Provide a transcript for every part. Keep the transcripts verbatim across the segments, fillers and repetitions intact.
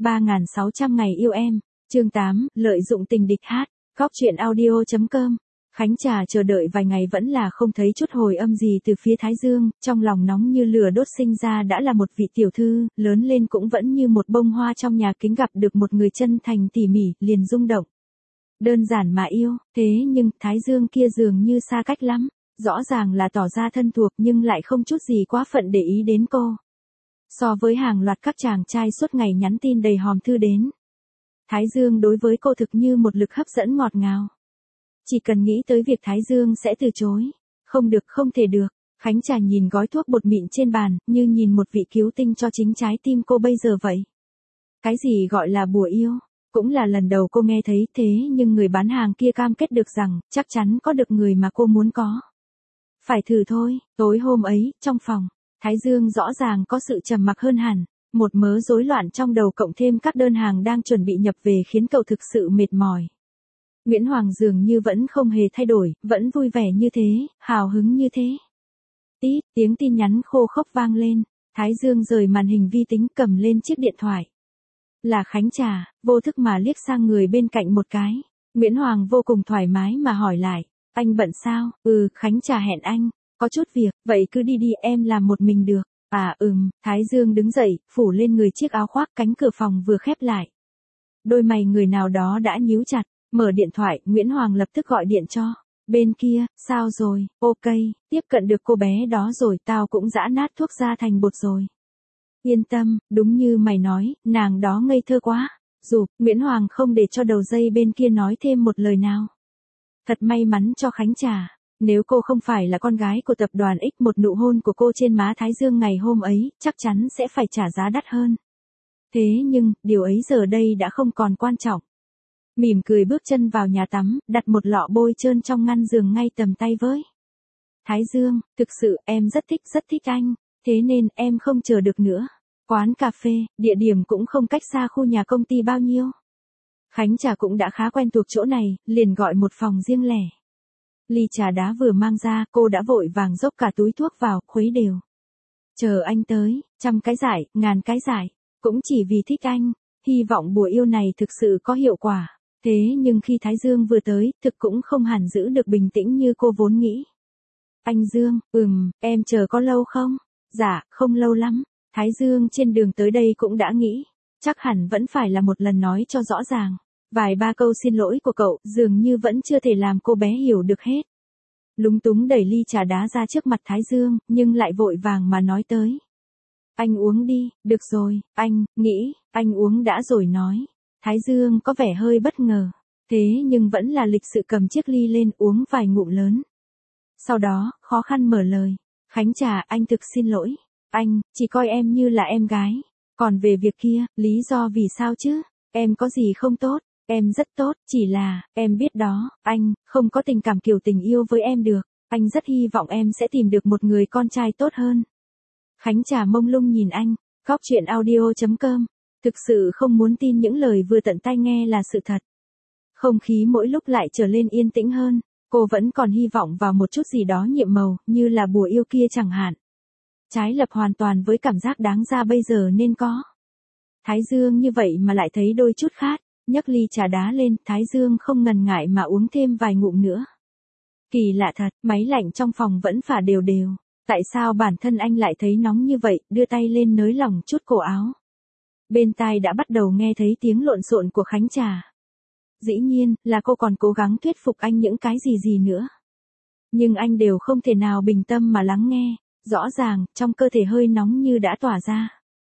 ba nghìn sáu trăm ngày yêu em, chương tám, lợi dụng tình địch hát, góc truyện audio chấm com. Khánh Trà chờ đợi vài ngày vẫn là không thấy chút hồi âm gì từ phía Thái Dương, trong lòng nóng như lửa đốt, sinh ra đã là một vị tiểu thư, lớn lên cũng vẫn như một bông hoa trong nhà kính, gặp được một người chân thành tỉ mỉ, liền rung động. Đơn giản mà yêu, thế nhưng Thái Dương kia dường như xa cách lắm, rõ ràng là tỏ ra thân thuộc nhưng lại không chút gì quá phận để ý đến cô. So với hàng loạt các chàng trai suốt ngày nhắn tin đầy hòm thư đến, Thái Dương đối với cô thực như một lực hấp dẫn ngọt ngào. Chỉ cần nghĩ tới việc Thái Dương sẽ từ chối, không được không thể được, Khánh Trà nhìn gói thuốc bột mịn trên bàn, như nhìn một vị cứu tinh cho chính trái tim cô bây giờ vậy. Cái gì gọi là bùa yêu, cũng là lần đầu cô nghe thấy, thế nhưng người bán hàng kia cam kết được rằng, chắc chắn có được người mà cô muốn có. Phải thử thôi. Tối hôm ấy, trong phòng, Thái Dương rõ ràng có sự trầm mặc hơn hẳn, một mớ rối loạn trong đầu cộng thêm các đơn hàng đang chuẩn bị nhập về khiến cậu thực sự mệt mỏi. Nguyễn Hoàng dường như vẫn không hề thay đổi, vẫn vui vẻ như thế, hào hứng như thế. Tít, tiếng tin nhắn khô khốc vang lên, Thái Dương rời màn hình vi tính, cầm lên chiếc điện thoại. Là Khánh Trà, vô thức mà liếc sang người bên cạnh một cái. Nguyễn Hoàng vô cùng thoải mái mà hỏi lại, anh bận sao? Ừ, Khánh Trà hẹn anh, có chút việc, vậy cứ đi đi, em làm một mình được. À ừm, Thái Dương đứng dậy, phủ lên người chiếc áo khoác, cánh cửa phòng vừa khép lại. Đôi mày người nào đó đã nhíu chặt, mở điện thoại, Nguyễn Hoàng lập tức gọi điện cho. Bên kia, sao rồi? Ok, tiếp cận được cô bé đó rồi, tao cũng giã nát thuốc ra thành bột rồi. Yên tâm, đúng như mày nói, nàng đó ngây thơ quá. Dù, Nguyễn Hoàng không để cho đầu dây bên kia nói thêm một lời nào. Thật may mắn cho Khánh Trà, nếu cô không phải là con gái của tập đoàn X, một nụ hôn của cô trên má Thái Dương ngày hôm ấy, chắc chắn sẽ phải trả giá đắt hơn. Thế nhưng, điều ấy giờ đây đã không còn quan trọng. Mỉm cười bước chân vào nhà tắm, đặt một lọ bôi trơn trong ngăn giường ngay tầm tay với. Thái Dương, thực sự em rất thích rất thích anh, thế nên em không chờ được nữa. Quán cà phê, địa điểm cũng không cách xa khu nhà công ty bao nhiêu. Khánh Trà cũng đã khá quen thuộc chỗ này, liền gọi một phòng riêng lẻ. Ly trà đá vừa mang ra, cô đã vội vàng dốc cả túi thuốc vào, khuấy đều. Chờ anh tới, trăm cái giải, ngàn cái giải, cũng chỉ vì thích anh, hy vọng bùa yêu này thực sự có hiệu quả. Thế nhưng khi Thái Dương vừa tới, thực cũng không hẳn giữ được bình tĩnh như cô vốn nghĩ. Anh Dương, ừm, em chờ có lâu không? Dạ, không lâu lắm. Thái Dương trên đường tới đây cũng đã nghĩ, chắc hẳn vẫn phải là một lần nói cho rõ ràng. Vài ba câu xin lỗi của cậu dường như vẫn chưa thể làm cô bé hiểu được hết. Lúng túng đẩy ly trà đá ra trước mặt Thái Dương, nhưng lại vội vàng mà nói tới. Anh uống đi, được rồi, anh, nghĩ, anh uống đã rồi nói. Thái Dương có vẻ hơi bất ngờ, thế nhưng vẫn là lịch sự cầm chiếc ly lên uống vài ngụm lớn. Sau đó, khó khăn mở lời. Khánh Trà, anh thực xin lỗi. Anh, chỉ coi em như là em gái. Còn về việc kia, lý do vì sao chứ? Em có gì không tốt? Em rất tốt, chỉ là, em biết đó, anh, không có tình cảm kiểu tình yêu với em được. Anh rất hy vọng em sẽ tìm được một người con trai tốt hơn. Khánh Trà mông lung nhìn anh, góc truyện audio chấm com. Thực sự không muốn tin những lời vừa tận tai nghe là sự thật. Không khí mỗi lúc lại trở lên yên tĩnh hơn, cô vẫn còn hy vọng vào một chút gì đó nhiệm màu, như là bùa yêu kia chẳng hạn. Trái lập hoàn toàn với cảm giác đáng ra bây giờ nên có. Thái Dương như vậy mà lại thấy đôi chút khát, nhấc ly trà đá lên, Thái Dương không ngần ngại mà uống thêm vài ngụm nữa. Kỳ lạ thật, máy lạnh trong phòng vẫn phả đều đều, tại sao bản thân anh lại thấy nóng như vậy, đưa tay lên nới lỏng chút cổ áo. Bên tai đã bắt đầu nghe thấy tiếng lộn xộn của Khánh Trà. Dĩ nhiên, là cô còn cố gắng thuyết phục anh những cái gì gì nữa. Nhưng anh đều không thể nào bình tâm mà lắng nghe, rõ ràng, trong cơ thể hơi nóng như đã tỏa ra.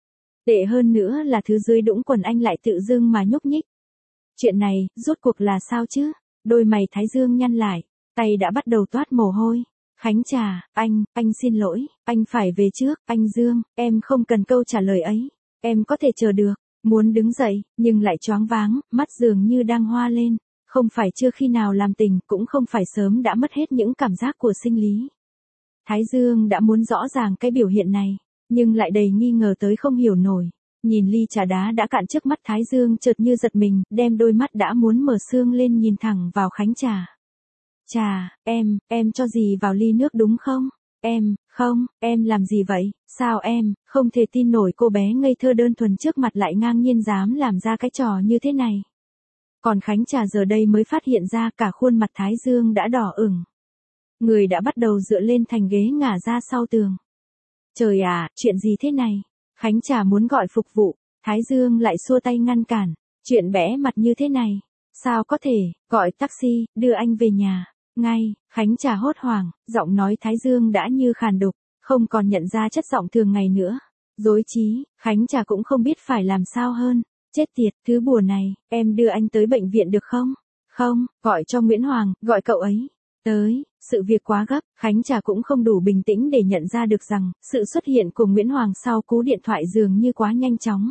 Tệ hơn nữa là thứ dưới đũng quần anh lại tự dưng mà nhúc nhích. Chuyện này, rốt cuộc là sao chứ? Đôi mày Thái Dương nhăn lại, tay đã bắt đầu toát mồ hôi. Khánh Trà, anh, anh xin lỗi, anh phải về trước, anh Dương, em không cần câu trả lời ấy. Em có thể chờ được, muốn đứng dậy, nhưng lại choáng váng, mắt dường như đang hoa lên, không phải chưa khi nào làm tình, cũng không phải sớm đã mất hết những cảm giác của sinh lý. Thái Dương đã muốn rõ ràng cái biểu hiện này, nhưng lại đầy nghi ngờ tới không hiểu nổi. Nhìn ly trà đá đã cạn trước mắt, Thái Dương chợt như giật mình, đem đôi mắt đã muốn mở sương lên nhìn thẳng vào Khánh Trà. Trà, em, em cho gì vào ly nước đúng không? em, không, em làm gì vậy, sao em, không thể tin nổi cô bé ngây thơ đơn thuần trước mặt lại ngang nhiên dám làm ra cái trò như thế này. Còn Khánh Trà giờ đây mới phát hiện ra cả khuôn mặt Thái Dương đã đỏ ửng. Người đã bắt đầu dựa lên thành ghế ngả ra sau tường. Trời à, chuyện gì thế này? Khánh Trà muốn gọi phục vụ, Thái Dương lại xua tay ngăn cản. Chuyện bẽ mặt như thế này, sao có thể, gọi taxi, đưa anh về nhà. Ngay, Khánh Trà hốt hoảng, giọng nói Thái Dương đã như khàn đục, không còn nhận ra chất giọng thường ngày nữa. Rối trí, Khánh Trà cũng không biết phải làm sao hơn. Chết tiệt, thứ bùa này, em đưa anh tới bệnh viện được không? Không, gọi cho Nguyễn Hoàng, gọi cậu ấy. Tới, sự việc quá gấp, Khánh Trà cũng không đủ bình tĩnh để nhận ra được rằng, sự xuất hiện của Nguyễn Hoàng sau cú điện thoại dường như quá nhanh chóng.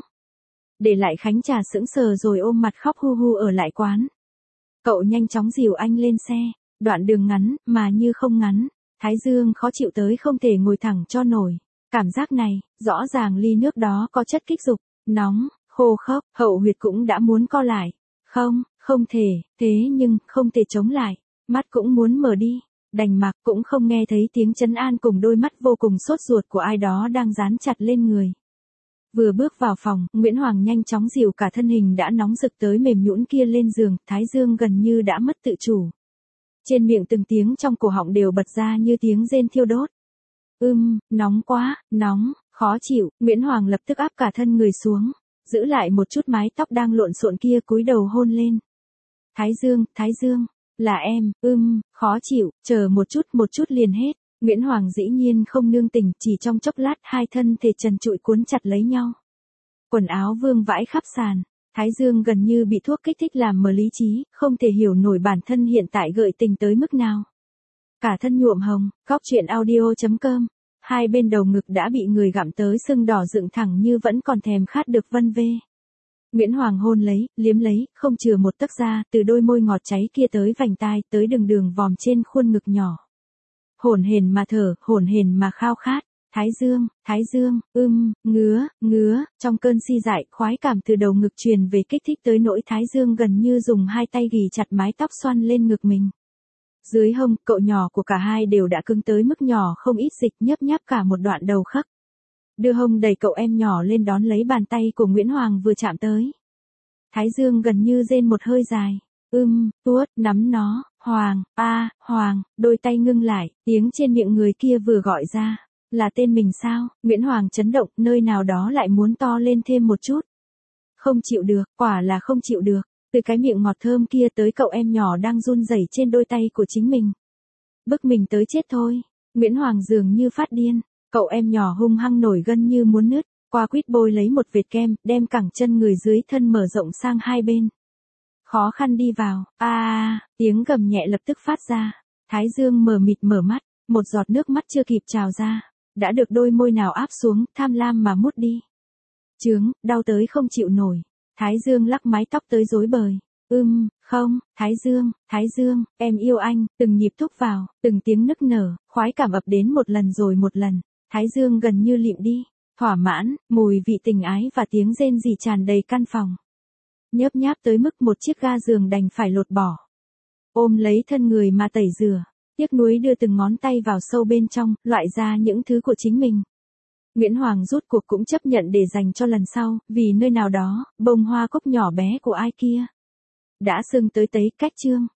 Để lại Khánh Trà sững sờ rồi ôm mặt khóc hu hu ở lại quán. Cậu nhanh chóng dìu anh lên xe, đoạn đường ngắn, mà như không ngắn. Thái Dương khó chịu tới không thể ngồi thẳng cho nổi. Cảm giác này, rõ ràng ly nước đó có chất kích dục, nóng, khô khốc, hậu huyệt cũng đã muốn co lại. Không, không thể, thế nhưng, không thể chống lại. Mắt cũng muốn mở đi, đành mặc cũng không nghe thấy tiếng trấn an cùng đôi mắt vô cùng sốt ruột của ai đó đang dán chặt lên người. Vừa bước vào phòng, Nguyễn Hoàng nhanh chóng dìu cả thân hình đã nóng rực tới mềm nhũn kia lên giường, Thái Dương gần như đã mất tự chủ. Trên miệng từng tiếng trong cổ họng đều bật ra như tiếng rên thiêu đốt. Ưm, nóng quá, nóng, khó chịu, Nguyễn Hoàng lập tức áp cả thân người xuống, giữ lại một chút mái tóc đang lộn xộn kia cúi đầu hôn lên. Thái Dương, Thái Dương, là em, ưm, khó chịu, chờ một chút một chút liền hết. Nguyễn Hoàng dĩ nhiên không nương tình, chỉ trong chốc lát hai thân thể trần trụi cuốn chặt lấy nhau. Quần áo vương vãi khắp sàn, Thái Dương gần như bị thuốc kích thích làm mờ lý trí, không thể hiểu nổi bản thân hiện tại gợi tình tới mức nào. Cả thân nhuộm hồng, góc truyện audio chấm com, hai bên đầu ngực đã bị người gặm tới sưng đỏ dựng thẳng như vẫn còn thèm khát được vân vê. Nguyễn Hoàng hôn lấy, liếm lấy, không chừa một tấc da, từ đôi môi ngọt cháy kia tới vành tai, tới đường đường vòm trên khuôn ngực nhỏ. Hổn hển mà thở, hổn hển mà khao khát. Thái Dương, Thái Dương, ưm, ngứa, ngứa, trong cơn si dại, khoái cảm từ đầu ngực truyền về kích thích tới nỗi Thái Dương gần như dùng hai tay ghì chặt mái tóc xoăn lên ngực mình. Dưới hông, cậu nhỏ của cả hai đều đã cứng tới mức nhỏ không ít dịch, nhấp nháp cả một đoạn đầu khắc. Đưa hông đẩy cậu em nhỏ lên đón lấy bàn tay của Nguyễn Hoàng vừa chạm tới. Thái Dương gần như rên một hơi dài. Ưm, tuốt, nắm nó, Hoàng, a, Hoàng, đôi tay ngưng lại, tiếng trên miệng người kia vừa gọi ra. Là tên mình sao? Nguyễn Hoàng chấn động, nơi nào đó lại muốn to lên thêm một chút. Không chịu được, quả là không chịu được. Từ cái miệng ngọt thơm kia tới cậu em nhỏ đang run rẩy trên đôi tay của chính mình. Bức mình tới chết thôi. Nguyễn Hoàng dường như phát điên. Cậu em nhỏ hung hăng nổi gân như muốn nứt. Qua quýt bôi lấy một vệt kem, đem cẳng chân người dưới thân mở rộng sang hai bên. Khó khăn đi vào. A, à, tiếng gầm nhẹ lập tức phát ra. Thái Dương mờ mịt mở mắt. Một giọt nước mắt chưa kịp trào ra. Đã được đôi môi nào áp xuống, tham lam mà mút đi. Chướng, đau tới không chịu nổi. Thái Dương lắc mái tóc tới rối bời. Ưm, không, Thái Dương, Thái Dương, em yêu anh, từng nhịp thúc vào, từng tiếng nức nở, khoái cảm ập đến một lần rồi một lần. Thái Dương gần như lịm đi, thỏa mãn, mùi vị tình ái và tiếng rên rỉ tràn đầy căn phòng. Nhớp nháp tới mức một chiếc ga giường đành phải lột bỏ. Ôm lấy thân người mà tẩy rửa. Tiếc nuối đưa từng ngón tay vào sâu bên trong, loại ra những thứ của chính mình. Nguyễn Hoàng rút cuộc cũng chấp nhận để dành cho lần sau, vì nơi nào đó, bông hoa cúc nhỏ bé của ai kia đã sưng tới tấy cách chương.